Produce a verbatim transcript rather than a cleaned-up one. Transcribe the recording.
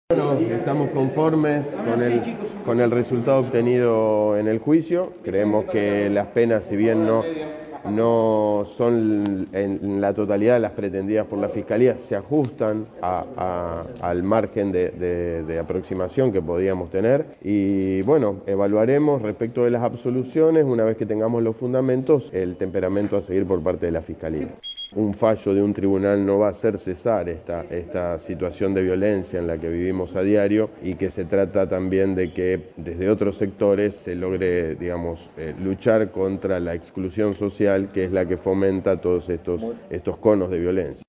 Bueno, estamos conformes con el, con el resultado obtenido en el juicio. Creemos que las penas, si bien no, no son en la totalidad las pretendidas por la Fiscalía, se ajustan a, a, al margen de, de, de aproximación que podíamos tener. Y bueno, evaluaremos respecto de las absoluciones, una vez que tengamos los fundamentos, el temperamento a seguir por parte de la Fiscalía. Un fallo de un tribunal no va a hacer cesar esta, esta situación de violencia en la que vivimos a diario, y que se trata también de que desde otros sectores se logre, digamos, eh, luchar contra la exclusión social, que es la que fomenta todos estos, estos conos de violencia.